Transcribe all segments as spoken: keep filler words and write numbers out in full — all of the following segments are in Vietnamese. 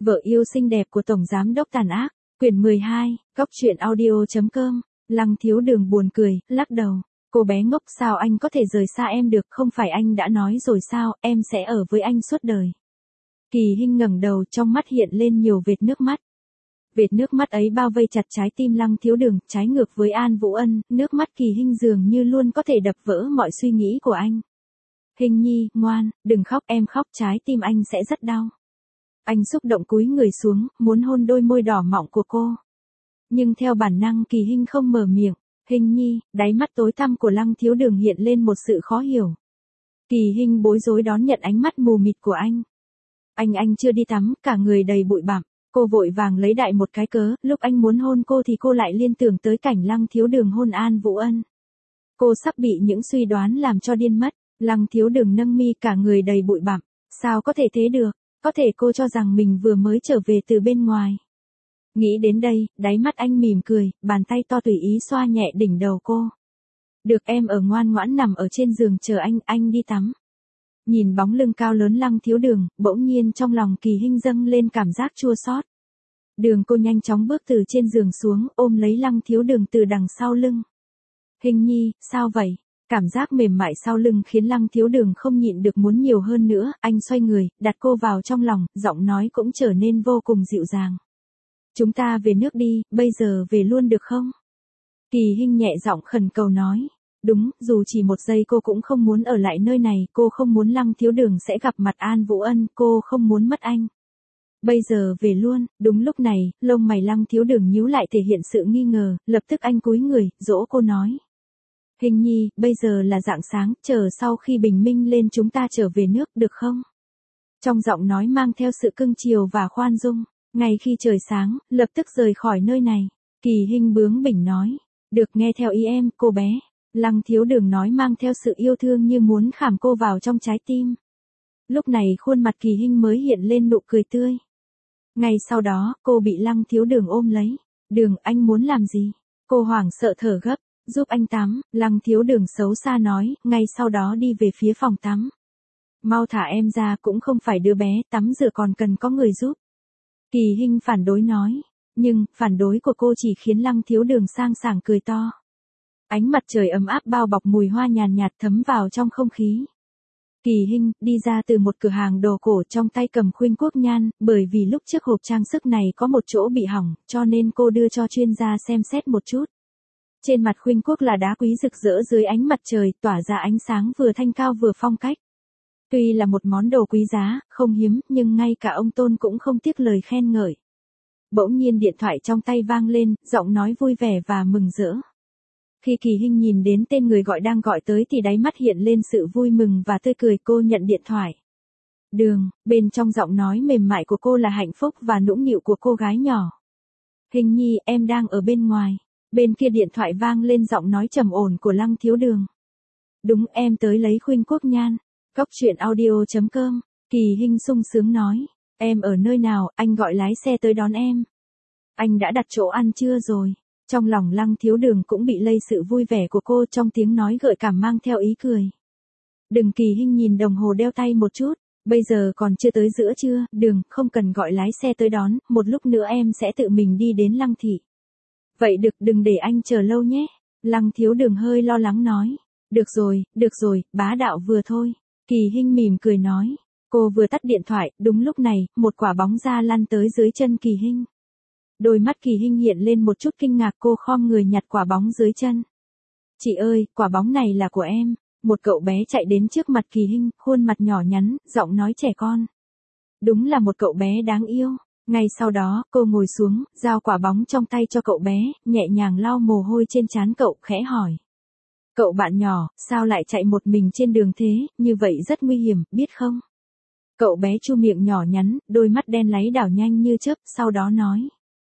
Vợ yêu xinh đẹp của Tổng Giám đốc tàn ác, quyển mười hai, góc truyện audio.com, Lăng Thiếu Đường buồn cười, lắc đầu. Cô bé ngốc, sao anh có thể rời xa em được, không phải anh đã nói rồi sao, em sẽ ở với anh suốt đời. Kỳ Hinh ngẩng đầu, trong mắt hiện lên nhiều vệt nước mắt. Vệt nước mắt ấy bao vây chặt trái tim Lăng Thiếu Đường, trái ngược với An Vũ Ân, nước mắt Kỳ Hinh dường như luôn có thể đập vỡ mọi suy nghĩ của anh. Hinh nhi, ngoan, đừng khóc, em khóc trái tim anh sẽ rất đau. Anh xúc động cúi người xuống, muốn hôn đôi môi đỏ mọng của cô. Nhưng theo bản năng Kỳ Hinh không mở miệng. Hinh nhi, đáy mắt tối tăm của Lăng Thiếu Đường hiện lên một sự khó hiểu. Kỳ Hinh bối rối đón nhận ánh mắt mù mịt của anh. Anh anh chưa đi tắm, cả người đầy bụi bặm. Cô vội vàng lấy đại một cái cớ, lúc anh muốn hôn cô thì cô lại liên tưởng tới cảnh Lăng Thiếu Đường hôn An Vũ Ân. Cô sắp bị những suy đoán làm cho điên mất. Lăng Thiếu Đường nâng mi, cả người đầy bụi bặm. Sao có thể thế được? Có thể cô cho rằng mình vừa mới trở về từ bên ngoài. Nghĩ đến đây, đáy mắt anh mỉm cười, bàn tay to tùy ý xoa nhẹ đỉnh đầu cô. Được, em ở ngoan ngoãn nằm ở trên giường chờ anh, anh đi tắm. Nhìn bóng lưng cao lớn Lăng Thiếu Đường, bỗng nhiên trong lòng Kỳ Hinh dâng lên cảm giác chua xót. Đường cô nhanh chóng bước từ trên giường xuống, ôm lấy Lăng Thiếu Đường từ đằng sau lưng. Hinh nhi, sao vậy? Cảm giác mềm mại sau lưng khiến Lăng Thiếu Đường không nhịn được muốn nhiều hơn nữa, anh xoay người, đặt cô vào trong lòng, giọng nói cũng trở nên vô cùng dịu dàng. Chúng ta về nước đi, bây giờ về luôn được không? Kỳ Hinh nhẹ giọng khẩn cầu nói. Đúng, dù chỉ một giây cô cũng không muốn ở lại nơi này, cô không muốn Lăng Thiếu Đường sẽ gặp mặt An Vũ Ân, cô không muốn mất anh. Bây giờ về luôn. Đúng lúc này, lông mày Lăng Thiếu Đường nhíu lại thể hiện sự nghi ngờ, lập tức anh cúi người, dỗ cô nói. Hinh nhi, bây giờ là rạng sáng, chờ sau khi bình minh lên chúng ta trở về nước, được không? Trong giọng nói mang theo sự cưng chiều và khoan dung. Ngay khi trời sáng, lập tức rời khỏi nơi này. Kỳ Hinh bướng bỉnh nói. Được, nghe theo ý em, cô bé. Lăng Thiếu Đường nói mang theo sự yêu thương như muốn khảm cô vào trong trái tim. Lúc này khuôn mặt Kỳ Hinh mới hiện lên nụ cười tươi. Ngay sau đó, cô bị Lăng Thiếu Đường ôm lấy. Đường, anh muốn làm gì? Cô hoảng sợ thở gấp. Giúp anh tắm, Lăng Thiếu Đường xấu xa nói, ngay sau đó đi về phía phòng tắm. Mau thả em ra, cũng không phải đứa bé, tắm rửa còn cần có người giúp. Kỳ Hinh phản đối nói, nhưng, phản đối của cô chỉ khiến Lăng Thiếu Đường sang sảng cười to. Ánh mặt trời ấm áp bao bọc mùi hoa nhàn nhạt thấm vào trong không khí. Kỳ Hinh đi ra từ một cửa hàng đồ cổ, trong tay cầm khuynh quốc nhan, bởi vì lúc trước hộp trang sức này có một chỗ bị hỏng, cho nên cô đưa cho chuyên gia xem xét một chút. Trên mặt khuynh quốc là đá quý rực rỡ dưới ánh mặt trời, tỏa ra ánh sáng vừa thanh cao vừa phong cách. Tuy là một món đồ quý giá, không hiếm, nhưng ngay cả ông Tôn cũng không tiếc lời khen ngợi. Bỗng nhiên điện thoại trong tay vang lên, giọng nói vui vẻ và mừng rỡ. Khi Kỳ Hinh nhìn đến tên người gọi đang gọi tới thì đáy mắt hiện lên sự vui mừng và tươi cười. Cô nhận điện thoại. Đường, bên trong giọng nói mềm mại của cô là hạnh phúc và nũng nịu của cô gái nhỏ. Hinh nhi, em đang ở bên ngoài. Bên kia điện thoại vang lên giọng nói trầm ổn của Lăng Thiếu Đường. Đúng, em tới lấy khuynh quốc nhan. Góc truyện audio.com, Kỳ Hinh sung sướng nói. Em ở nơi nào, anh gọi lái xe tới đón em. Anh đã đặt chỗ ăn trưa rồi. Trong lòng Lăng Thiếu Đường cũng bị lây sự vui vẻ của cô, trong tiếng nói gợi cảm mang theo ý cười. Đừng, Kỳ Hinh nhìn đồng hồ đeo tay một chút. Bây giờ còn chưa tới giữa trưa, Đường, không cần gọi lái xe tới đón, một lúc nữa em sẽ tự mình đi đến Lăng thị. Vậy được, đừng để anh chờ lâu nhé. Lăng Thiếu Đường hơi lo lắng nói. Được rồi, được rồi, bá đạo vừa thôi. Kỳ Hinh mỉm cười nói. Cô vừa tắt điện thoại, đúng lúc này, một quả bóng da lăn tới dưới chân Kỳ Hinh. Đôi mắt Kỳ Hinh hiện lên một chút kinh ngạc, cô khom người nhặt quả bóng dưới chân. Chị ơi, quả bóng này là của em. Một cậu bé chạy đến trước mặt Kỳ Hinh, khuôn mặt nhỏ nhắn, giọng nói trẻ con. Đúng là một cậu bé đáng yêu. Ngay sau đó, cô ngồi xuống, giao quả bóng trong tay cho cậu bé, nhẹ nhàng lau mồ hôi trên trán cậu, khẽ hỏi. Cậu bạn nhỏ, sao lại chạy một mình trên đường thế, như vậy rất nguy hiểm, biết không? Cậu bé chu miệng nhỏ nhắn, đôi mắt đen láy đảo nhanh như chớp, sau đó nói.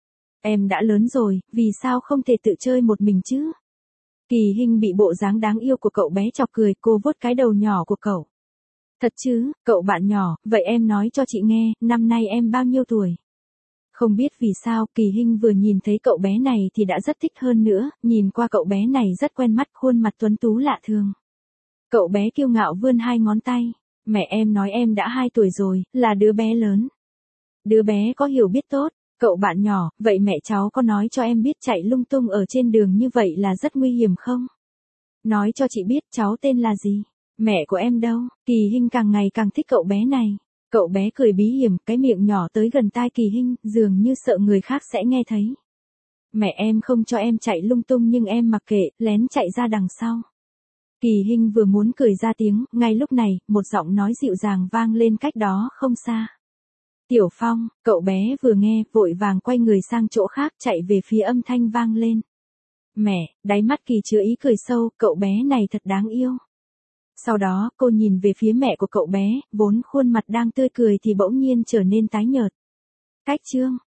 Em đã lớn rồi, vì sao không thể tự chơi một mình chứ? Kỳ Hinh bị bộ dáng đáng yêu của cậu bé chọc cười, cô vuốt cái đầu nhỏ của cậu. Thật chứ, cậu bạn nhỏ, vậy em nói cho chị nghe, năm nay em bao nhiêu tuổi? Không biết vì sao, Kỳ Hinh vừa nhìn thấy cậu bé này thì đã rất thích hơn nữa, nhìn qua cậu bé này rất quen mắt, khuôn mặt tuấn tú lạ thường. Cậu bé kiêu ngạo vươn hai ngón tay. Mẹ em nói em đã hai tuổi rồi, là đứa bé lớn. Đứa bé có hiểu biết tốt, cậu bạn nhỏ, vậy mẹ cháu có nói cho em biết chạy lung tung ở trên đường như vậy là rất nguy hiểm không? Nói cho chị biết cháu tên là gì? Mẹ của em đâu? Kỳ Hinh càng ngày càng thích cậu bé này. Cậu bé cười bí hiểm, cái miệng nhỏ tới gần tai Kỳ Hinh, dường như sợ người khác sẽ nghe thấy. Mẹ em không cho em chạy lung tung nhưng em mặc kệ, lén chạy ra đằng sau. Kỳ Hinh vừa muốn cười ra tiếng, ngay lúc này, một giọng nói dịu dàng vang lên cách đó không xa. Tiểu Phong, cậu bé vừa nghe, vội vàng quay người sang chỗ khác chạy về phía âm thanh vang lên. Mẹ, đáy mắt Kỳ chứa ý cười sâu, cậu bé này thật đáng yêu. Sau đó, cô nhìn về phía mẹ của cậu bé, vốn khuôn mặt đang tươi cười thì bỗng nhiên trở nên tái nhợt. Cách chương